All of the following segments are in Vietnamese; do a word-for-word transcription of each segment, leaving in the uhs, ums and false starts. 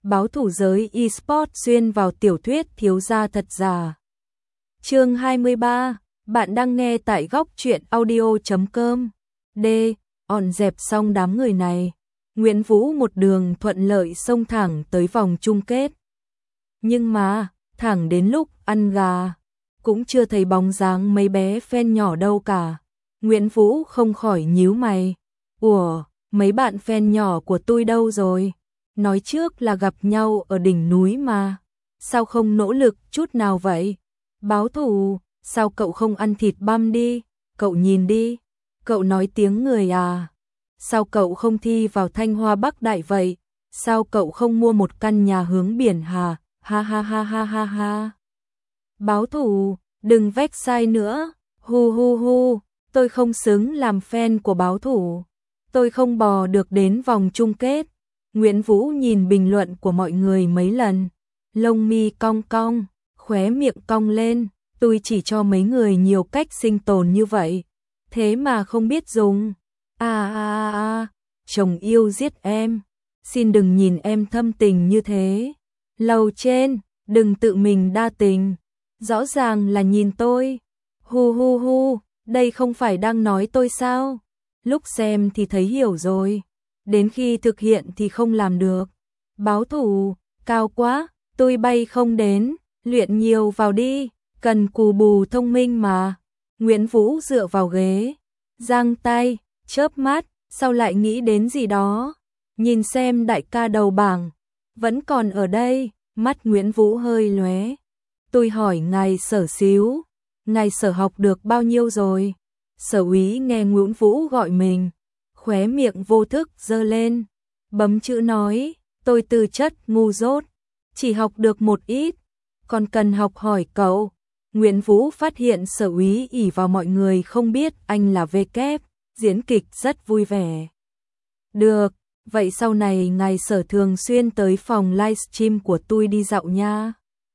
báo thủ giới eSports xuyên vào tiểu thuyết thiếu gia thật giả. Chương hai mươi ba, bạn đang nghe tại góc truyện audio chấm com. D, on dẹp xong đám người này, Nguyễn Vũ một đường thuận lợi xông thẳng tới vòng chung kết. Nhưng mà, thẳng đến lúc ăn gà, cũng chưa thấy bóng dáng mấy bé fan nhỏ đâu cả. Nguyễn Vũ không khỏi nhíu mày. Ủa, mấy bạn fan nhỏ của tôi đâu rồi? Nói trước là gặp nhau ở đỉnh núi mà. Sao không nỗ lực chút nào vậy? Báo thù, sao cậu không ăn thịt băm đi? Cậu nhìn đi, cậu nói tiếng người à? Sao cậu không thi vào Thanh Hoa Bắc Đại vậy? Sao cậu không mua một căn nhà hướng biển hà? Ha ha ha ha ha ha. Báo thù, đừng vách sai nữa. Hu hu hu, tôi không xứng làm fan của báo thù. Tôi không bò được đến vòng chung kết. Nguyễn Vũ nhìn bình luận của mọi người mấy lần, lông mi cong cong, khóe miệng cong lên. Tôi chỉ cho mấy người nhiều cách sinh tồn như vậy, thế mà không biết dùng. À à à, chồng yêu giết em, xin đừng nhìn em thâm tình như thế. Lầu trên, đừng tự mình đa tình, rõ ràng là nhìn tôi. Hu hu hu, đây không phải đang nói tôi sao? Lúc xem thì thấy hiểu rồi, đến khi thực hiện thì không làm được. Báo thù, cao quá, tôi bay không đến, luyện nhiều vào đi, cần cù bù thông minh mà. Nguyễn Vũ dựa vào ghế, giang tay, chớp mắt, sau lại nghĩ đến gì đó. Nhìn xem đại ca đầu bảng, vẫn còn ở đây, mắt Nguyễn Vũ hơi lóe. Tôi hỏi ngài Sở xíu, ngài Sở học được bao nhiêu rồi? Sở úy nghe Nguyễn Vũ gọi mình, khóe miệng vô thức giơ lên, bấm chữ nói, tôi tư chất ngu dốt, chỉ học được một ít, còn cần học hỏi cậu. Nguyễn Vũ phát hiện Sở úy ỷ vào mọi người không biết anh là vê kép, diễn kịch rất vui vẻ. Được, vậy sau này ngài Sở thường xuyên tới phòng livestream của tôi đi dạo nha.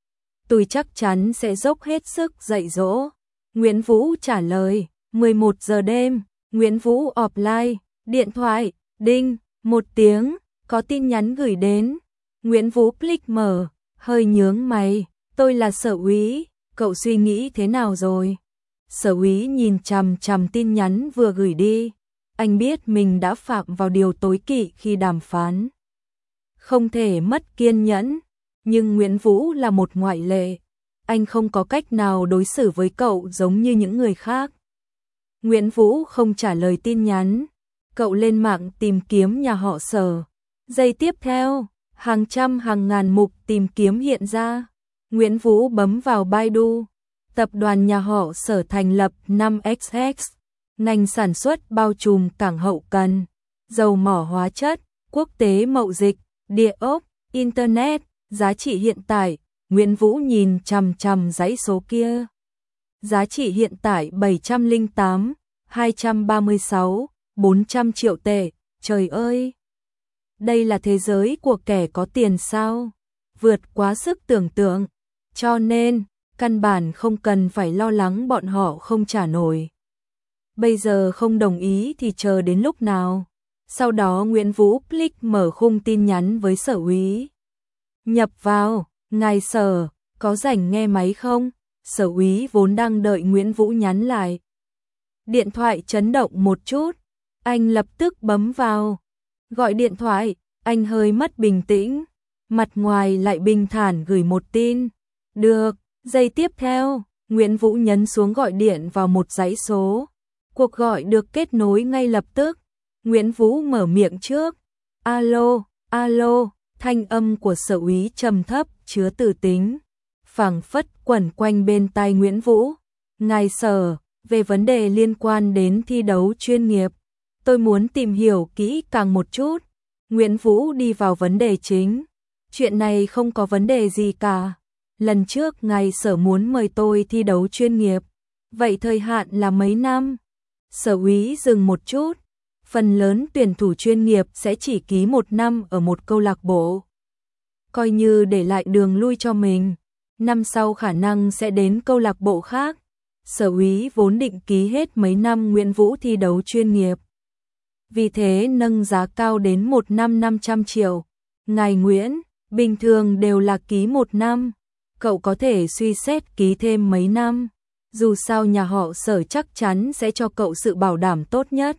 Tôi chắc chắn sẽ dốc hết sức dạy dỗ. Nguyễn Vũ trả lời. mười một giờ đêm, Nguyễn Vũ offline, điện thoại, đinh, một tiếng, có tin nhắn gửi đến. Nguyễn Vũ click mở, hơi nhướng mày, tôi là Sở úy, cậu suy nghĩ thế nào rồi? Sở úy nhìn chằm chằm tin nhắn vừa gửi đi, anh biết mình đã phạm vào điều tối kỵ khi đàm phán. Không thể mất kiên nhẫn, nhưng Nguyễn Vũ là một ngoại lệ, anh không có cách nào đối xử với cậu giống như những người khác. Nguyễn Vũ không trả lời tin nhắn, cậu lên mạng tìm kiếm nhà họ Sở. Giây tiếp theo, hàng trăm hàng ngàn mục tìm kiếm hiện ra. Nguyễn Vũ bấm vào Baidu. Tập đoàn nhà họ Sở thành lập năm x x, ngành sản xuất bao trùm cảng hậu cần, dầu mỏ hóa chất, quốc tế mậu dịch, địa ốc, internet, giá trị hiện tại. Nguyễn Vũ nhìn chằm chằm dãy số kia. Giá trị hiện tại bảy trăm lẻ tám, hai trăm ba mươi sáu, bốn trăm triệu tệ, trời ơi! Đây là thế giới của kẻ có tiền sao? Vượt quá sức tưởng tượng, cho nên, căn bản không cần phải lo lắng bọn họ không trả nổi. Bây giờ không đồng ý thì chờ đến lúc nào? Sau đó Nguyễn Vũ click mở khung tin nhắn với Sở úy. Nhập vào, ngài Sở, có rảnh nghe máy không? Sở úy vốn đang đợi Nguyễn Vũ nhắn lại. Điện thoại chấn động một chút, anh lập tức bấm vào. Gọi điện thoại, anh hơi mất bình tĩnh, mặt ngoài lại bình thản gửi một tin. Được, giây tiếp theo, Nguyễn Vũ nhấn xuống gọi điện vào một dãy số. Cuộc gọi được kết nối ngay lập tức. Nguyễn Vũ mở miệng trước. Alo, alo, thanh âm của Sở úy trầm thấp, chứa từ tính, phảng phất quẩn quanh bên tai Nguyễn Vũ. Ngài Sở, về vấn đề liên quan đến thi đấu chuyên nghiệp, tôi muốn tìm hiểu kỹ càng một chút. Nguyễn Vũ đi vào vấn đề chính. Chuyện này không có vấn đề gì cả. Lần trước ngài Sở muốn mời tôi thi đấu chuyên nghiệp, vậy thời hạn là mấy năm? Sở úy dừng một chút. Phần lớn tuyển thủ chuyên nghiệp sẽ chỉ ký một năm ở một câu lạc bộ, coi như để lại đường lui cho mình. Năm sau khả năng sẽ đến câu lạc bộ khác. Sở úy vốn định ký hết mấy năm Nguyễn Vũ thi đấu chuyên nghiệp, vì thế nâng giá cao đến một năm năm trăm triệu. Ngài Nguyễn, Bình thường đều là ký một năm, cậu có thể suy xét ký thêm mấy năm. Dù sao nhà họ Sở chắc chắn sẽ cho cậu sự bảo đảm tốt nhất.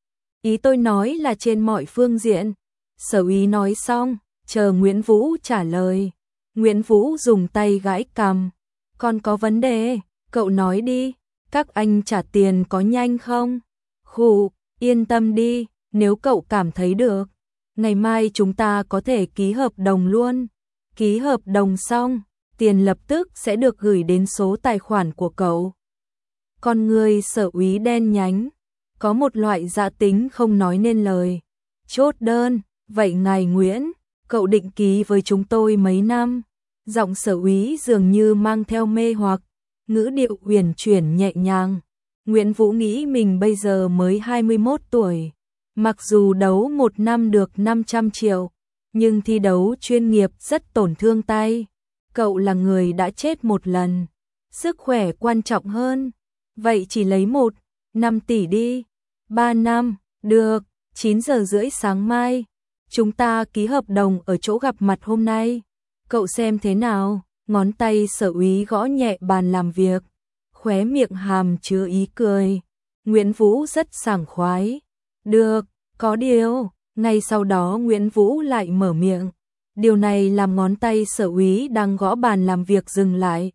Ý tôi nói là trên mọi phương diện. Sở Úy nói xong, chờ Nguyễn Vũ trả lời. Nguyễn Vũ dùng tay gãi cằm. Còn có vấn đề, cậu nói đi, các anh trả tiền có nhanh không? Khụ, yên tâm đi, nếu cậu cảm thấy được, ngày mai chúng ta có thể ký hợp đồng luôn. Ký hợp đồng xong, tiền lập tức sẽ được gửi đến số tài khoản của cậu. Con người Sở Úy đen nhánh, có một loại dạ tính không nói nên lời. Chốt đơn, vậy ngài Nguyễn, cậu định ký với chúng tôi mấy năm? Giọng Sở Úy dường như mang theo mê hoặc, ngữ điệu uyển chuyển nhẹ nhàng. Nguyễn Vũ nghĩ mình bây giờ mới hai mươi mốt tuổi, mặc dù đấu một năm được năm trăm triệu, nhưng thi đấu chuyên nghiệp rất tổn thương tay. Cậu là người đã chết một lần, sức khỏe quan trọng hơn. Vậy chỉ lấy một, năm tỷ đi. Ba năm, được, chín giờ rưỡi sáng mai. Chúng ta ký hợp đồng ở chỗ gặp mặt hôm nay. Cậu xem thế nào? Ngón tay Sở Úy gõ nhẹ bàn làm việc, khóe miệng hàm chứa ý cười. Nguyễn Vũ rất sảng khoái. Được, có điều. Ngay sau đó Nguyễn Vũ lại mở miệng. Điều này làm ngón tay Sở Úy đang gõ bàn làm việc dừng lại.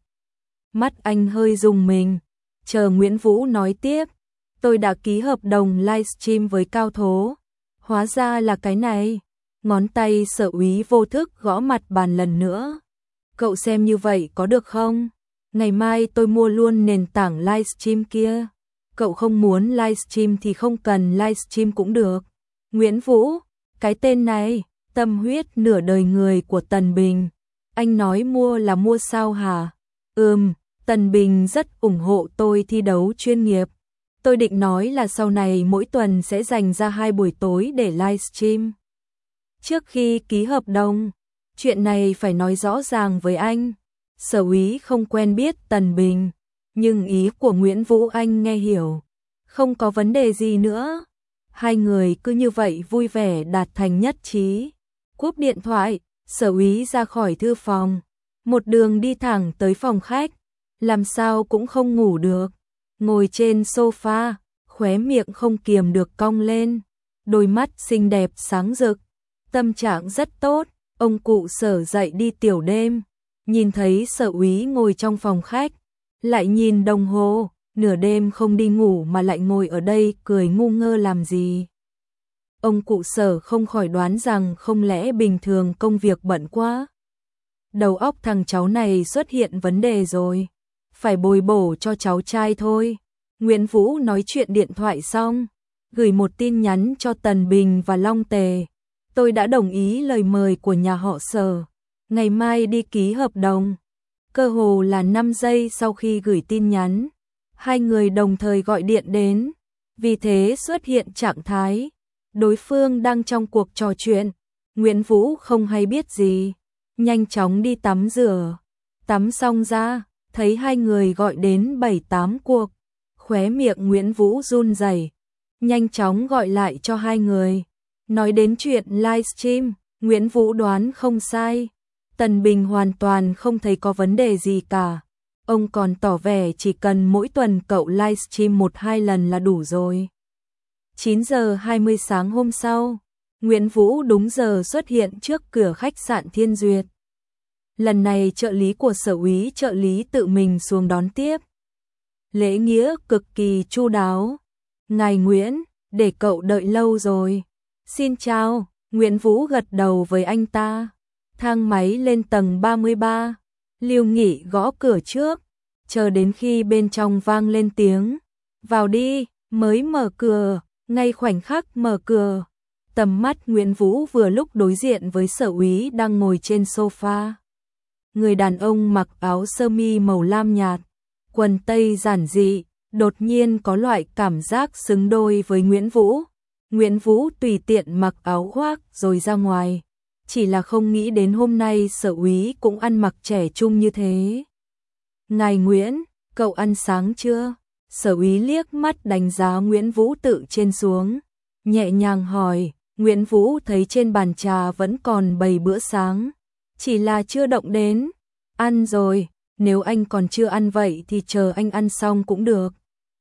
Mắt anh hơi rùng mình. Chờ Nguyễn Vũ nói tiếp. Tôi đã ký hợp đồng livestream với Cao Thố. Hóa ra là cái này. Ngón tay Sở Úy vô thức gõ mặt bàn lần nữa. Cậu xem như vậy có được không? Ngày mai tôi mua luôn nền tảng livestream kia. Cậu không muốn livestream thì không cần livestream cũng được. Nguyễn Vũ, cái tên này, tâm huyết nửa đời người của Tần Bình. Anh nói mua là mua sao hả? Ừm, Tần Bình rất ủng hộ tôi thi đấu chuyên nghiệp. Tôi định nói là sau này mỗi tuần sẽ dành ra hai buổi tối để livestream. Trước khi ký hợp đồng, chuyện này phải nói rõ ràng với anh. Sở Úy không quen biết Tần Bình, nhưng ý của Nguyễn Vũ anh nghe hiểu. Không có vấn đề gì nữa. Hai người cứ như vậy vui vẻ đạt thành nhất trí. Cúp điện thoại, Sở Úy ra khỏi thư phòng, một đường đi thẳng tới phòng khách, làm sao cũng không ngủ được. Ngồi trên sofa, khóe miệng không kiềm được cong lên, đôi mắt xinh đẹp sáng rực, tâm trạng rất tốt. Ông cụ Sở dậy đi tiểu đêm, nhìn thấy Sở Úy ngồi trong phòng khách, lại nhìn đồng hồ, nửa đêm không đi ngủ mà lại ngồi ở đây cười ngu ngơ làm gì. Ông cụ Sở không khỏi đoán rằng không lẽ bình thường công việc bận quá. Đầu óc thằng cháu này xuất hiện vấn đề rồi, phải bồi bổ cho cháu trai thôi. Nguyễn Vũ nói chuyện điện thoại xong, gửi một tin nhắn cho Tần Bình và Long Tề. Tôi đã đồng ý lời mời của nhà họ Sở, ngày mai đi ký hợp đồng. Cơ hồ là năm giây sau khi gửi tin nhắn, hai người đồng thời gọi điện đến, vì thế xuất hiện trạng thái đối phương đang trong cuộc trò chuyện. Nguyễn Vũ không hay biết gì, nhanh chóng đi tắm rửa. Tắm xong ra, thấy hai người gọi đến bảy tám cuộc, khóe miệng Nguyễn Vũ run rẩy, nhanh chóng gọi lại cho hai người. Nói đến chuyện livestream, Nguyễn Vũ đoán không sai. Tần Bình hoàn toàn không thấy có vấn đề gì cả. Ông còn tỏ vẻ chỉ cần mỗi tuần cậu livestream một hai lần là đủ rồi. chín giờ hai mươi sáng hôm sau, Nguyễn Vũ đúng giờ xuất hiện trước cửa khách sạn Thiên Duyệt. Lần này trợ lý của Sở Úy trợ lý tự mình xuống đón tiếp. Lễ nghĩa cực kỳ chu đáo. Ngài Nguyễn, để cậu đợi lâu rồi. Xin chào, Nguyễn Vũ gật đầu với anh ta. Thang máy lên tầng ba mươi ba. Lưu Nghị gõ cửa trước, chờ đến khi bên trong vang lên tiếng vào đi, mới mở cửa. Ngay khoảnh khắc mở cửa, tầm mắt Nguyễn Vũ vừa lúc đối diện với Sở Úy đang ngồi trên sofa. Người đàn ông mặc áo sơ mi màu lam nhạt, quần tây giản dị, đột nhiên có loại cảm giác xứng đôi với Nguyễn Vũ. Nguyễn Vũ tùy tiện mặc áo khoác rồi ra ngoài, chỉ là không nghĩ đến hôm nay Sở Úy cũng ăn mặc trẻ trung như thế. Ngài Nguyễn, cậu ăn sáng chưa? Sở Úy liếc mắt đánh giá Nguyễn Vũ tự trên xuống, nhẹ nhàng hỏi. Nguyễn Vũ thấy trên bàn trà vẫn còn bày bữa sáng, chỉ là chưa động đến. Ăn rồi, nếu anh còn chưa ăn vậy thì chờ anh ăn xong cũng được.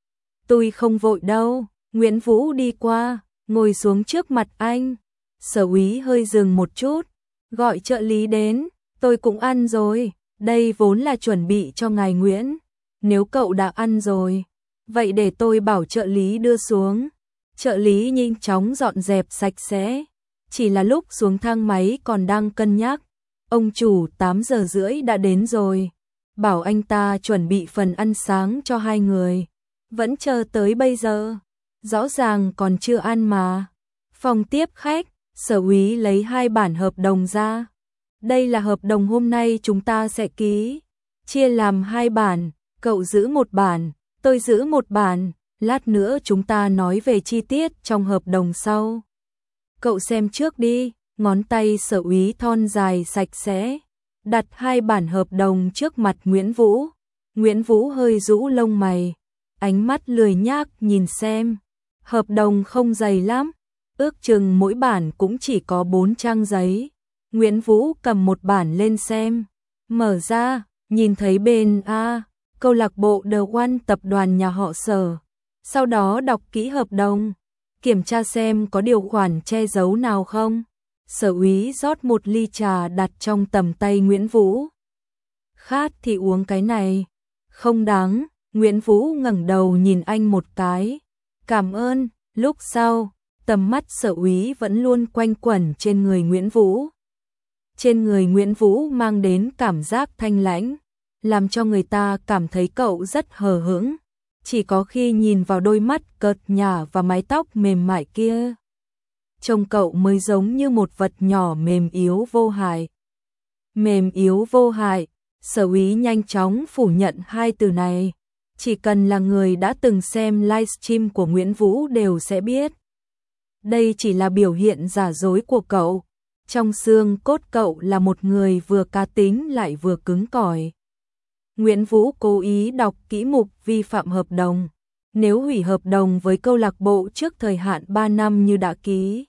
Tôi không vội đâu. Nguyễn Vũ đi qua, ngồi xuống trước mặt anh. Sở úy hơi dừng một chút, gọi trợ lý đến. Tôi cũng ăn rồi, đây vốn là chuẩn bị cho ngài Nguyễn. Nếu cậu đã ăn rồi, vậy để tôi bảo trợ lý đưa xuống. Trợ lý nhanh chóng dọn dẹp sạch sẽ. Chỉ là lúc xuống thang máy còn đang cân nhắc. Ông chủ tám giờ rưỡi đã đến rồi. Bảo anh ta chuẩn bị phần ăn sáng cho hai người. Vẫn chờ tới bây giờ. Rõ ràng còn chưa ăn mà. Phòng tiếp khách, sở úy lấy hai bản hợp đồng ra. Đây là hợp đồng hôm nay chúng ta sẽ ký. Chia làm hai bản, cậu giữ một bản, tôi giữ một bản. Lát nữa chúng ta nói về chi tiết trong hợp đồng sau. Cậu xem trước đi. Ngón tay sở úy thon dài sạch sẽ. Đặt hai bản hợp đồng trước mặt Nguyễn Vũ. Nguyễn Vũ hơi rũ lông mày. Ánh mắt lười nhác nhìn xem. Hợp đồng không dày lắm. Ước chừng mỗi bản cũng chỉ có bốn trang giấy. Nguyễn Vũ cầm một bản lên xem. Mở ra, nhìn thấy bên A, câu lạc bộ The One tập đoàn nhà họ Sở. Sau đó đọc kỹ hợp đồng. Kiểm tra xem có điều khoản che giấu nào không. Sở úy rót một ly trà đặt trong tầm tay Nguyễn Vũ. Khát thì uống cái này. Không đáng. Nguyễn Vũ ngẩng đầu nhìn anh một cái. Cảm ơn. Lúc sau, tầm mắt sở úy vẫn luôn quanh quẩn trên người Nguyễn Vũ. Trên người Nguyễn Vũ mang đến cảm giác thanh lãnh, làm cho người ta cảm thấy cậu rất hờ hững. Chỉ có khi nhìn vào đôi mắt cợt nhả và mái tóc mềm mại kia, trông cậu mới giống như một vật nhỏ mềm yếu vô hại. Mềm yếu vô hại, sở úy nhanh chóng phủ nhận hai từ này. Chỉ cần là người đã từng xem livestream của Nguyễn Vũ đều sẽ biết. Đây chỉ là biểu hiện giả dối của cậu. Trong xương cốt cậu là một người vừa cá tính lại vừa cứng cỏi. Nguyễn Vũ cố ý đọc kỹ mục vi phạm hợp đồng. Nếu hủy hợp đồng với câu lạc bộ trước thời hạn ba năm như đã ký,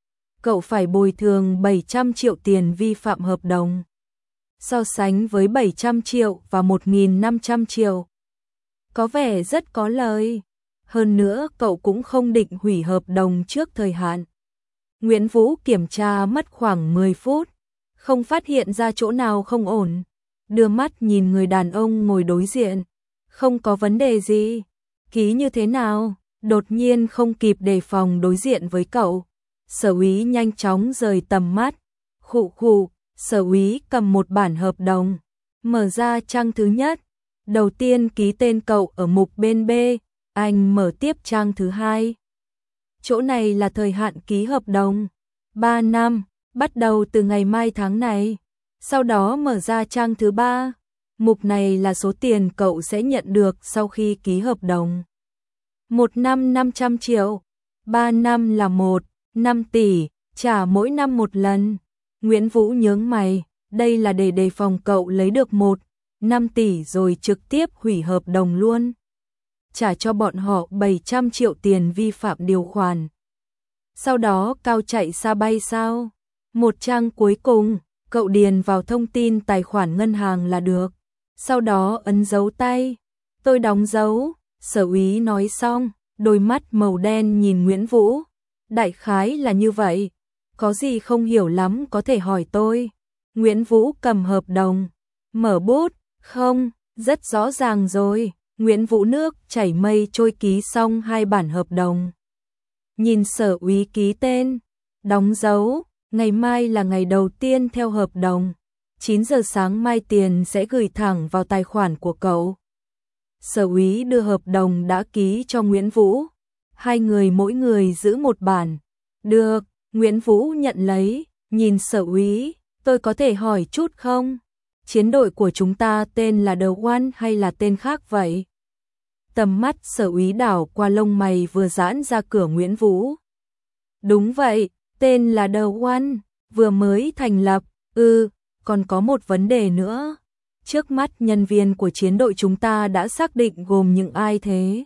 cậu phải bồi thường bảy trăm triệu tiền vi phạm hợp đồng. So sánh với bảy trăm triệu và một nghìn năm trăm triệu, có vẻ rất có lời. Hơn nữa cậu cũng không định hủy hợp đồng trước thời hạn. Nguyễn Vũ kiểm tra mất khoảng mười phút, không phát hiện ra chỗ nào không ổn. Đưa mắt nhìn người đàn ông ngồi đối diện. Không có vấn đề gì. Ký như thế nào? Đột nhiên không kịp đề phòng đối diện với cậu. Sở úy nhanh chóng rời tầm mắt. Khụ khụ, sở úy cầm một bản hợp đồng. Mở ra trang thứ nhất. Đầu tiên ký tên cậu ở mục bên B. Anh mở tiếp trang thứ hai. Chỗ này là thời hạn ký hợp đồng. ba năm, bắt đầu từ ngày mai tháng này. Sau đó mở ra trang thứ ba. Mục này là số tiền cậu sẽ nhận được sau khi ký hợp đồng. Một năm năm trăm triệu. Ba năm là một, năm tỷ, trả mỗi năm một lần. Nguyễn Vũ nhướng mày. Đây là để đề phòng cậu lấy được một, năm tỷ rồi trực tiếp hủy hợp đồng luôn. Trả cho bọn họ bảy trăm triệu tiền vi phạm điều khoản. Sau đó cao chạy xa bay sao? Một trang cuối cùng, cậu điền vào thông tin tài khoản ngân hàng là được. Sau đó ấn dấu tay. Tôi đóng dấu. Sở úy nói xong, đôi mắt màu đen nhìn Nguyễn Vũ. Đại khái là như vậy. Có gì không hiểu lắm có thể hỏi tôi. Nguyễn Vũ cầm hợp đồng. Mở bút. Không, rất rõ ràng rồi. Nguyễn Vũ nước chảy mây trôi ký xong hai bản hợp đồng. Nhìn sở úy ký tên, đóng dấu, ngày mai là ngày đầu tiên theo hợp đồng. chín giờ sáng mai tiền sẽ gửi thẳng vào tài khoản của cậu. Sở úy đưa hợp đồng đã ký cho Nguyễn Vũ. Hai người mỗi người giữ một bản. Được, Nguyễn Vũ nhận lấy, nhìn sở úy, tôi có thể hỏi chút không? Chiến đội của chúng ta tên là The One hay là tên khác vậy? Tầm mắt sở úy đảo qua lông mày vừa giãn ra cửa Nguyễn Vũ. Đúng vậy, tên là The One, vừa mới thành lập. Ừ, còn có một vấn đề nữa. Trước mắt nhân viên của chiến đội chúng ta đã xác định gồm những ai thế?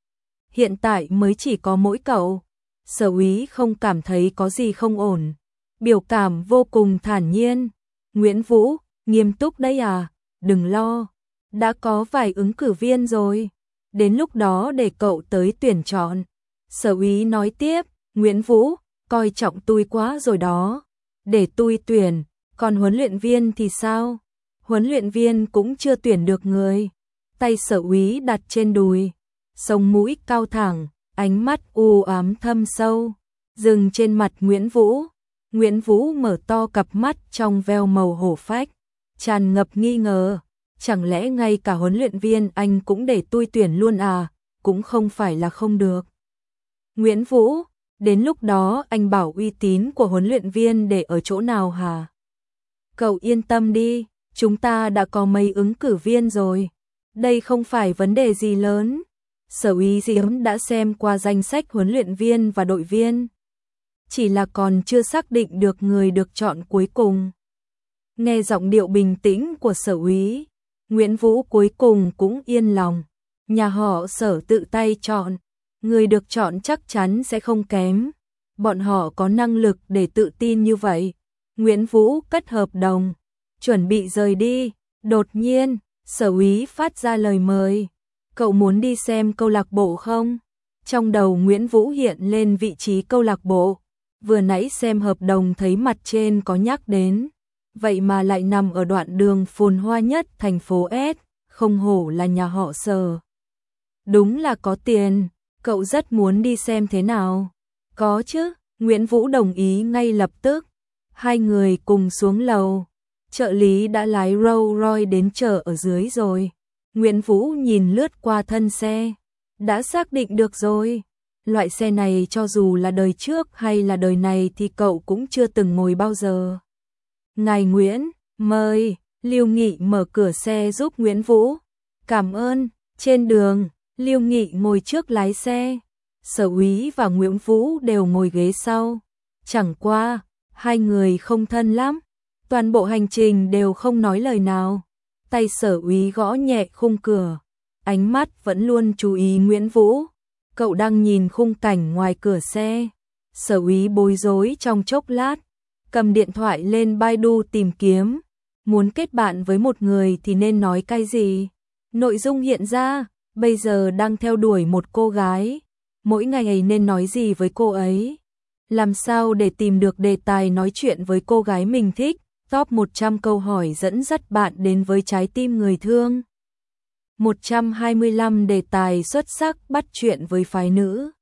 Hiện tại mới chỉ có mỗi cậu. Sở úy không cảm thấy có gì không ổn. Biểu cảm vô cùng thản nhiên. Nguyễn Vũ, nghiêm túc đấy à, đừng lo, đã có vài ứng cử viên rồi, đến lúc đó để cậu tới tuyển chọn. Sở úy nói tiếp, Nguyễn Vũ, coi trọng tôi quá rồi đó, để tôi tuyển, còn huấn luyện viên thì sao? Huấn luyện viên cũng chưa tuyển được người. Tay sở úy đặt trên đùi, sống mũi cao thẳng, ánh mắt u ám thâm sâu, dừng trên mặt Nguyễn Vũ. Nguyễn Vũ mở to cặp mắt trong veo màu hổ phách, tràn ngập nghi ngờ, chẳng lẽ ngay cả huấn luyện viên anh cũng để tôi tuyển luôn à, cũng không phải là không được. Nguyễn Vũ, đến lúc đó anh bảo uy tín của huấn luyện viên để ở chỗ nào hả? Cậu yên tâm đi, chúng ta đã có mấy ứng cử viên rồi, đây không phải vấn đề gì lớn. Sở úy Diễm đã xem qua danh sách huấn luyện viên và đội viên, chỉ là còn chưa xác định được người được chọn cuối cùng. Nghe giọng điệu bình tĩnh của sở úy, Nguyễn Vũ cuối cùng cũng yên lòng. Nhà họ Sở tự tay chọn, người được chọn chắc chắn sẽ không kém. Bọn họ có năng lực để tự tin như vậy. Nguyễn Vũ cất hợp đồng, chuẩn bị rời đi. Đột nhiên, sở úy phát ra lời mời. Cậu muốn đi xem câu lạc bộ không? Trong đầu Nguyễn Vũ hiện lên vị trí câu lạc bộ. Vừa nãy xem hợp đồng thấy mặt trên có nhắc đến. Vậy mà lại nằm ở đoạn đường phồn hoa nhất thành phố S, không hổ là nhà họ Sở. Đúng là có tiền, cậu rất muốn đi xem thế nào. Có chứ, Nguyễn Vũ đồng ý ngay lập tức. Hai người cùng xuống lầu. Trợ lý đã lái Rolls Royce đến chờ ở dưới rồi. Nguyễn Vũ nhìn lướt qua thân xe. Đã xác định được rồi. Loại xe này cho dù là đời trước hay là đời này thì cậu cũng chưa từng ngồi bao giờ. Ngài Nguyễn, mời. Lưu Nghị mở cửa xe giúp Nguyễn Vũ. Cảm ơn. Trên đường, Lưu Nghị ngồi trước lái xe. Sở úy và Nguyễn Vũ đều ngồi ghế sau. Chẳng qua, hai người không thân lắm. Toàn bộ hành trình đều không nói lời nào. Tay sở úy gõ nhẹ khung cửa. Ánh mắt vẫn luôn chú ý Nguyễn Vũ. Cậu đang nhìn khung cảnh ngoài cửa xe. Sở úy bối rối trong chốc lát. Cầm điện thoại lên Baidu tìm kiếm. Muốn kết bạn với một người thì nên nói cái gì? Nội dung hiện ra, bây giờ đang theo đuổi một cô gái. Mỗi ngày nên nói gì với cô ấy? Làm sao để tìm được đề tài nói chuyện với cô gái mình thích? Top một trăm câu hỏi dẫn dắt bạn đến với trái tim người thương. một trăm hai mươi lăm đề tài xuất sắc bắt chuyện với phái nữ.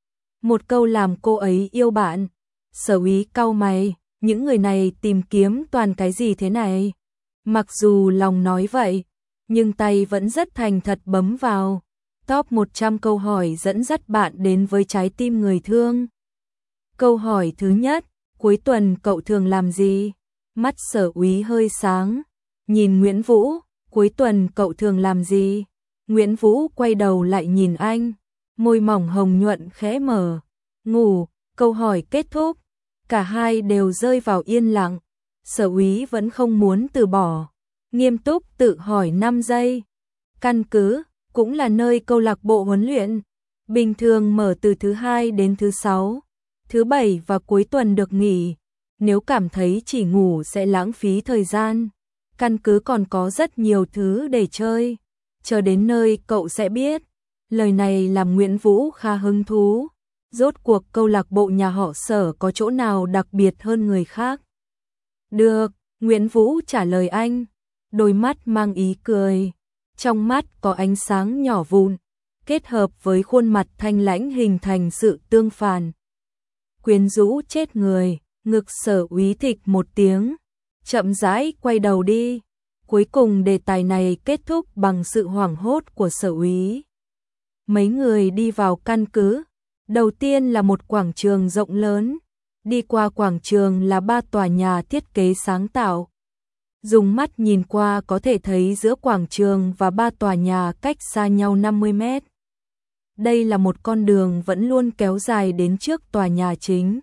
Một câu làm cô ấy yêu bạn. Sở úy cau mày, những người này tìm kiếm toàn cái gì thế này? Mặc dù lòng nói vậy, nhưng tay vẫn rất thành thật bấm vào. Top một trăm câu hỏi dẫn dắt bạn đến với trái tim người thương. Câu hỏi thứ nhất, cuối tuần cậu thường làm gì? Mắt sở úy hơi sáng, nhìn Nguyễn Vũ, cuối tuần cậu thường làm gì? Nguyễn Vũ quay đầu lại nhìn anh, môi mỏng hồng nhuận khẽ mở. Ngủ, câu hỏi kết thúc, cả hai đều rơi vào yên lặng. Sở úy vẫn không muốn từ bỏ, nghiêm túc tự hỏi năm giây. Căn cứ, cũng là nơi câu lạc bộ huấn luyện, bình thường mở từ thứ hai đến thứ sáu, thứ bảy và cuối tuần được nghỉ. Nếu cảm thấy chỉ ngủ sẽ lãng phí thời gian, căn cứ còn có rất nhiều thứ để chơi. Chờ đến nơi cậu sẽ biết. Lời này làm Nguyễn Vũ khá hứng thú. Rốt cuộc câu lạc bộ nhà họ Sở có chỗ nào đặc biệt hơn người khác? Được, Nguyễn Vũ trả lời anh. Đôi mắt mang ý cười. Trong mắt có ánh sáng nhỏ vụn, kết hợp với khuôn mặt thanh lãnh hình thành sự tương phản. Quyến rũ chết người. Ngực sở úy thịch một tiếng, chậm rãi quay đầu đi. Cuối cùng đề tài này kết thúc bằng sự hoảng hốt của sở úy. Mấy người đi vào căn cứ. Đầu tiên là một quảng trường rộng lớn. Đi qua quảng trường là ba tòa nhà thiết kế sáng tạo. Dùng mắt nhìn qua có thể thấy giữa quảng trường và ba tòa nhà cách xa nhau năm mươi mét. Đây là một con đường vẫn luôn kéo dài đến trước tòa nhà chính.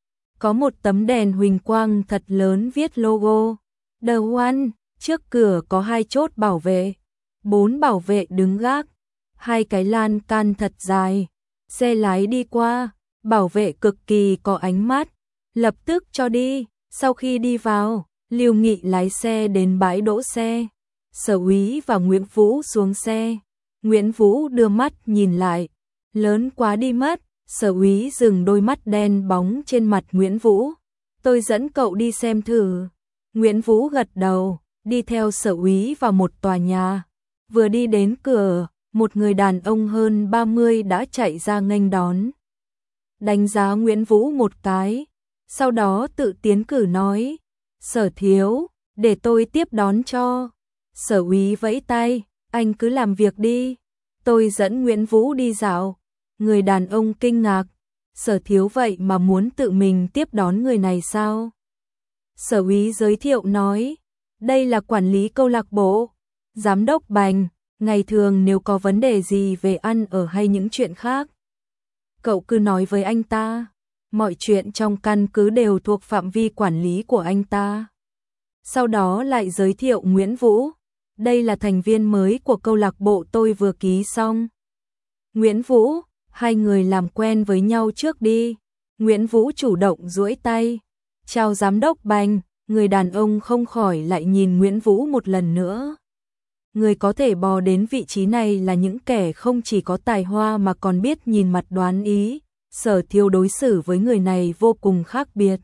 Có một tấm đèn huỳnh quang thật lớn viết logo The One, trước cửa có hai chốt bảo vệ, bốn bảo vệ đứng gác, hai cái lan can thật dài, xe lái đi qua, bảo vệ cực kỳ có ánh mắt, lập tức cho đi, sau khi đi vào, Lưu Nghị lái xe đến bãi đỗ xe. Sở Úy và Nguyễn Vũ xuống xe. Nguyễn Vũ đưa mắt nhìn lại. Lớn quá đi mất. Sở Úy dừng đôi mắt đen bóng trên mặt Nguyễn Vũ. Tôi dẫn cậu đi xem thử. Nguyễn Vũ gật đầu, đi theo Sở Úy vào một tòa nhà. Vừa đi đến cửa, một người đàn ông hơn ba mươi đã chạy ra nghênh đón. Đánh giá Nguyễn Vũ một cái, sau đó tự tiến cử nói, Sở thiếu, để tôi tiếp đón cho. Sở Úy vẫy tay, anh cứ làm việc đi, tôi dẫn Nguyễn Vũ đi dạo. Người đàn ông kinh ngạc, Sở thiếu vậy mà muốn tự mình tiếp đón người này sao? Sở Úy giới thiệu nói, đây là quản lý câu lạc bộ, giám đốc Bành, ngày thường nếu có vấn đề gì về ăn ở hay những chuyện khác, cậu cứ nói với anh ta, mọi chuyện trong căn cứ đều thuộc phạm vi quản lý của anh ta. Sau đó lại giới thiệu Nguyễn Vũ, đây là thành viên mới của câu lạc bộ tôi vừa ký xong. Nguyễn Vũ, hai người làm quen với nhau trước đi. Nguyễn Vũ chủ động duỗi tay, chào giám đốc Bành. Người đàn ông không khỏi lại nhìn Nguyễn Vũ một lần nữa. Người có thể bò đến vị trí này là những kẻ không chỉ có tài hoa mà còn biết nhìn mặt đoán ý. Sở thiếu đối xử với người này vô cùng khác biệt.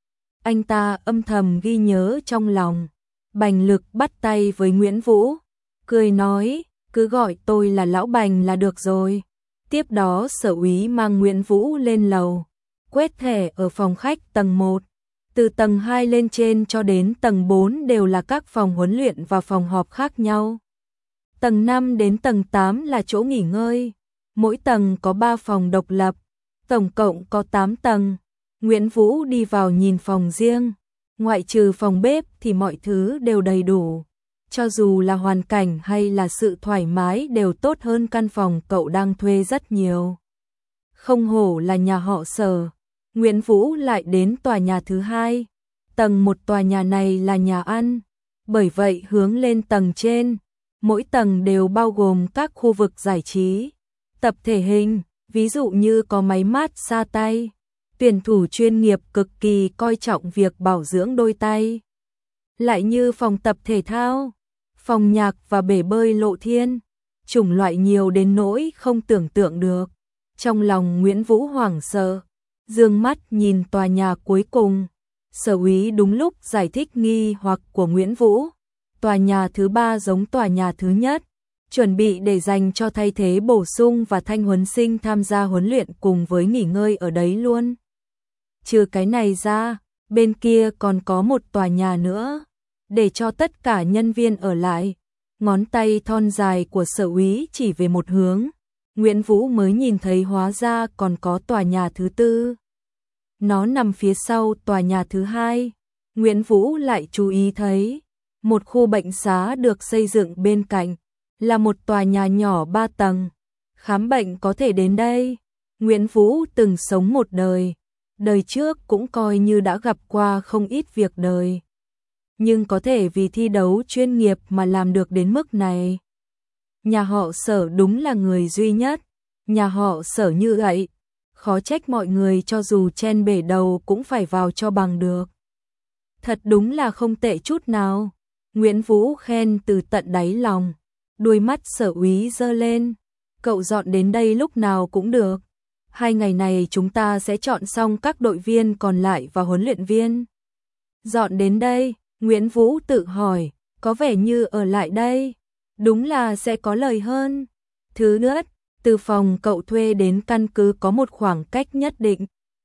Anh ta âm thầm ghi nhớ trong lòng. Bành Lực bắt tay với Nguyễn Vũ, cười nói, cứ gọi tôi là Lão Bành là được rồi. Tiếp đó Sở Úy mang Nguyễn Vũ lên lầu, quét thẻ ở phòng khách tầng một. Từ tầng hai lên trên cho đến tầng bốn đều là các phòng huấn luyện và phòng họp khác nhau. Tầng năm đến tầng tám là chỗ nghỉ ngơi. Mỗi tầng có ba phòng độc lập, tổng cộng có tám tầng. Nguyễn Vũ đi vào nhìn phòng riêng, ngoại trừ phòng bếp thì mọi thứ đều đầy đủ. Cho dù là hoàn cảnh hay là sự thoải mái đều tốt hơn căn phòng cậu đang thuê rất nhiều. Không hổ là nhà họ Sở. Nguyễn Vũ lại đến tòa nhà thứ hai. Tầng một tòa nhà này là nhà ăn, bởi vậy hướng lên tầng trên, mỗi tầng đều bao gồm các khu vực giải trí, tập thể hình, ví dụ như có máy mát xa tay. Tuyển thủ chuyên nghiệp cực kỳ coi trọng việc bảo dưỡng đôi tay. Lại như phòng tập thể thao, phòng nhạc và bể bơi lộ thiên, chủng loại nhiều đến nỗi không tưởng tượng được. Trong lòng Nguyễn Vũ hoảng sợ, dương mắt nhìn tòa nhà cuối cùng. Sở Úy đúng lúc giải thích nghi hoặc của Nguyễn Vũ. Tòa nhà thứ ba giống tòa nhà thứ nhất, chuẩn bị để dành cho thay thế bổ sung và thanh huấn sinh tham gia huấn luyện cùng với nghỉ ngơi ở đấy luôn. Trừ cái này ra, bên kia còn có một tòa nhà nữa, để cho tất cả nhân viên ở lại. Ngón tay thon dài của Sở Úy chỉ về một hướng. Nguyễn Vũ mới nhìn thấy hóa ra còn có tòa nhà thứ tư. Nó nằm phía sau tòa nhà thứ hai. Nguyễn Vũ lại chú ý thấy một khu bệnh xá được xây dựng bên cạnh, là một tòa nhà nhỏ ba tầng. Khám bệnh có thể đến đây. Nguyễn Vũ từng sống một đời, đời trước cũng coi như đã gặp qua không ít việc đời. Nhưng có thể vì thi đấu chuyên nghiệp mà làm được đến mức này. Nhà họ Sở đúng là người duy nhất. Nhà họ Sở như vậy, khó trách mọi người cho dù chen bể đầu cũng phải vào cho bằng được. Thật đúng là không tệ chút nào. Nguyễn Vũ khen từ tận đáy lòng. Đuôi mắt Sở Úy giơ lên. Cậu dọn đến đây lúc nào cũng được. Hai ngày này chúng ta sẽ chọn xong các đội viên còn lại và huấn luyện viên. Dọn đến đây, Nguyễn Vũ tự hỏi, có vẻ như ở lại đây, đúng là sẽ có lời hơn. Thứ nhất, từ phòng cậu thuê đến căn cứ có một khoảng cách nhất định.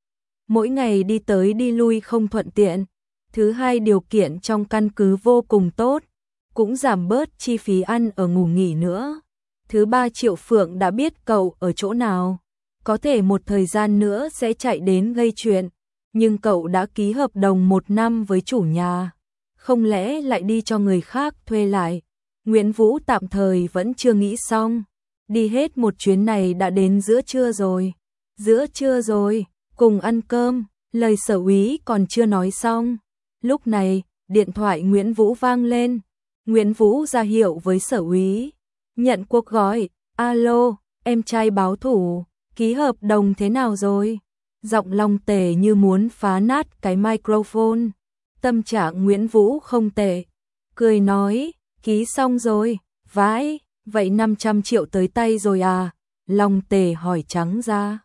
Mỗi ngày đi tới đi lui không thuận tiện. Thứ hai, điều kiện trong căn cứ vô cùng tốt, cũng giảm bớt chi phí ăn ở ngủ nghỉ nữa. Thứ ba, Triệu Phượng đã biết cậu ở chỗ nào, có thể một thời gian nữa sẽ chạy đến gây chuyện, nhưng cậu đã ký hợp đồng một năm với chủ nhà, không lẽ lại đi cho người khác thuê lại. Nguyễn Vũ tạm thời vẫn chưa nghĩ xong. Đi hết một chuyến này đã đến giữa trưa rồi. Giữa trưa rồi, cùng ăn cơm, lời Sở Úy còn chưa nói xong. Lúc này, điện thoại Nguyễn Vũ vang lên. Nguyễn Vũ ra hiệu với Sở Úy. Nhận cuộc gọi, alo, em trai báo thủ, ký hợp đồng thế nào rồi? Giọng Long Tề như muốn phá nát cái microphone. Tâm trạng Nguyễn Vũ không tệ, cười nói, ký xong rồi, vãi, vậy năm trăm triệu tới tay rồi à? Long Tề hỏi trắng ra.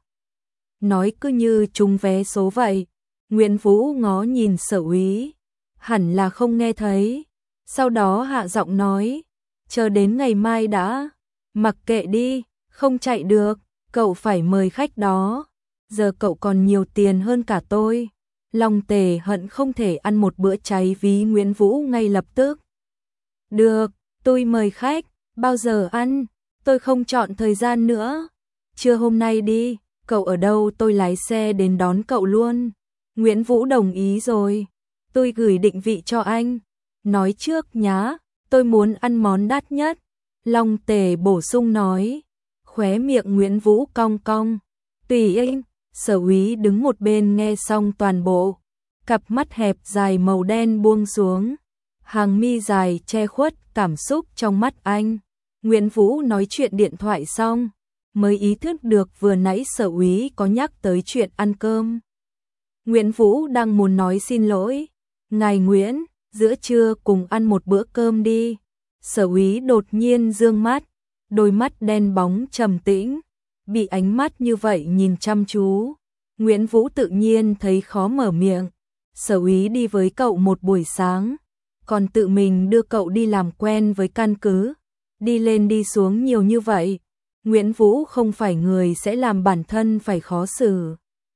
Nói cứ như trúng vé số vậy. Nguyễn Vũ ngó nhìn Sở Úy, hẳn là không nghe thấy. Sau đó hạ giọng nói, chờ đến ngày mai đã, mặc kệ đi, không chạy được, cậu phải mời khách đó. Giờ cậu còn nhiều tiền hơn cả tôi. Long Tề hận không thể ăn một bữa cháy ví Nguyễn Vũ ngay lập tức. Được, tôi mời khách, bao giờ ăn? Tôi không chọn thời gian nữa. Trưa hôm nay đi, cậu ở đâu tôi lái xe đến đón cậu luôn. Nguyễn Vũ đồng ý rồi, tôi gửi định vị cho anh. Nói trước nhá, tôi muốn ăn món đắt nhất. Long Tề bổ sung nói, khóe miệng Nguyễn Vũ cong cong. Tùy anh. Sở Úy đứng một bên nghe xong toàn bộ, cặp mắt hẹp dài màu đen buông xuống, hàng mi dài che khuất cảm xúc trong mắt anh. Nguyễn Vũ nói chuyện điện thoại xong, mới ý thức được vừa nãy Sở Úy có nhắc tới chuyện ăn cơm. Nguyễn Vũ đang muốn nói xin lỗi, ngài Nguyễn, giữa trưa cùng ăn một bữa cơm đi. Sở Úy đột nhiên dương mắt, đôi mắt đen bóng trầm tĩnh. Bị ánh mắt như vậy nhìn chăm chú, Nguyễn Vũ tự nhiên thấy khó mở miệng. Sở Úy đi với cậu một buổi sáng, còn tự mình đưa cậu đi làm quen với căn cứ, đi lên đi xuống nhiều như vậy. Nguyễn Vũ không phải người sẽ làm bản thân phải khó xử.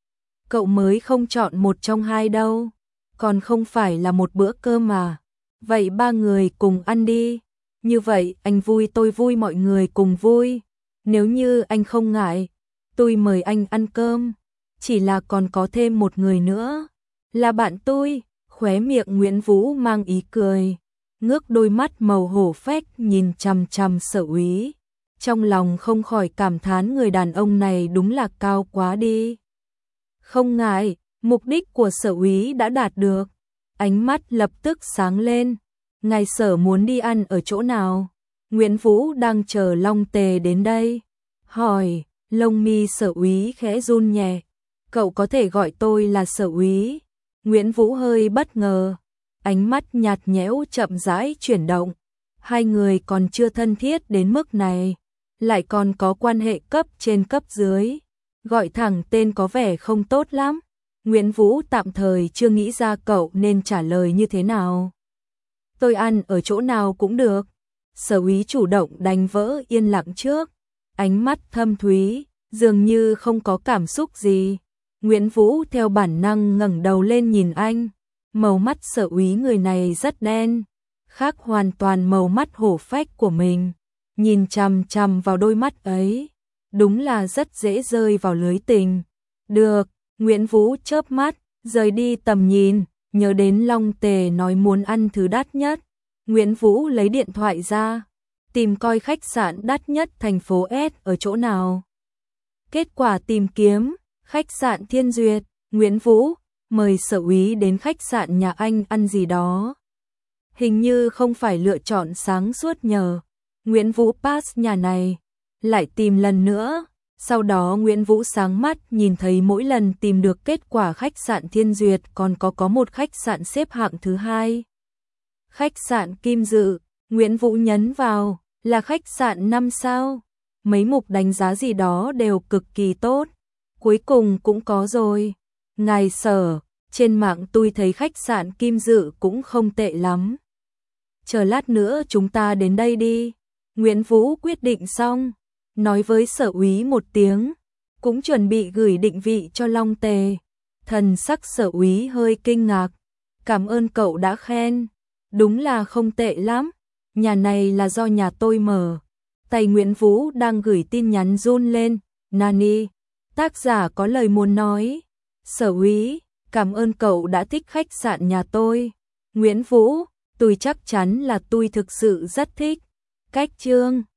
Cậu mới không chọn một trong hai đâu, còn không phải là một bữa cơm mà. Vậy ba người cùng ăn đi, như vậy anh vui tôi vui mọi người cùng vui. Nếu như anh không ngại, tôi mời anh ăn cơm, chỉ là còn có thêm một người nữa, là bạn tôi. Khóe miệng Nguyễn Vũ mang ý cười, ngước đôi mắt màu hổ phách nhìn chằm chằm Sở Úy. Trong lòng không khỏi cảm thán người đàn ông này đúng là cao quá đi. Không ngại, mục đích của Sở Úy đã đạt được. Ánh mắt lập tức sáng lên. Ngài Sở muốn đi ăn ở chỗ nào? Nguyễn Vũ đang chờ Long Tề đến đây. Hỏi, lông mi Sở Úy khẽ run nhẹ. Cậu có thể gọi tôi là Sở Úy. Nguyễn Vũ hơi bất ngờ. Ánh mắt nhạt nhẽo chậm rãi chuyển động. Hai người còn chưa thân thiết đến mức này, lại còn có quan hệ cấp trên cấp dưới. Gọi thẳng tên có vẻ không tốt lắm. Nguyễn Vũ tạm thời chưa nghĩ ra cậu nên trả lời như thế nào. Tôi ăn ở chỗ nào cũng được. Sở Úy chủ động đánh vỡ yên lặng trước. Ánh mắt thâm thúy, dường như không có cảm xúc gì. Nguyễn Vũ theo bản năng ngẩng đầu lên nhìn anh. Màu mắt Sở Úy người này rất đen, khác hoàn toàn màu mắt hổ phách của mình. Nhìn chằm chằm vào đôi mắt ấy, đúng là rất dễ rơi vào lưới tình. Được, Nguyễn Vũ chớp mắt, rời đi tầm nhìn, nhớ đến Long Tề nói muốn ăn thứ đắt nhất. Nguyễn Vũ lấy điện thoại ra, tìm coi khách sạn đắt nhất thành phố S ở chỗ nào. Kết quả tìm kiếm, khách sạn Thiên Duyệt. Nguyễn Vũ mời Sở Úy đến khách sạn nhà anh ăn gì đó. Hình như không phải lựa chọn sáng suốt nhờ. Nguyễn Vũ pass nhà này, lại tìm lần nữa. Sau đó Nguyễn Vũ sáng mắt nhìn thấy mỗi lần tìm được kết quả khách sạn Thiên Duyệt còn có có một khách sạn xếp hạng thứ hai. Khách sạn Kim Dự, Nguyễn Vũ nhấn vào, là khách sạn năm sao. Mấy mục đánh giá gì đó đều cực kỳ tốt. Cuối cùng cũng có rồi. Ngài Sở, trên mạng tôi thấy khách sạn Kim Dự cũng không tệ lắm. Chờ lát nữa chúng ta đến đây đi. Nguyễn Vũ quyết định xong, nói với Sở Úy một tiếng, cũng chuẩn bị gửi định vị cho Long Tề. Thần sắc Sở Úy hơi kinh ngạc. Cảm ơn cậu đã khen, đúng là không tệ lắm. Nhà này là do nhà tôi mở. Tay Nguyễn Vũ đang gửi tin nhắn run lên. Nani, tác giả có lời muốn nói. Sở Úy, cảm ơn cậu đã thích khách sạn nhà tôi. Nguyễn Vũ, tôi chắc chắn là tôi thực sự rất thích. Cách chương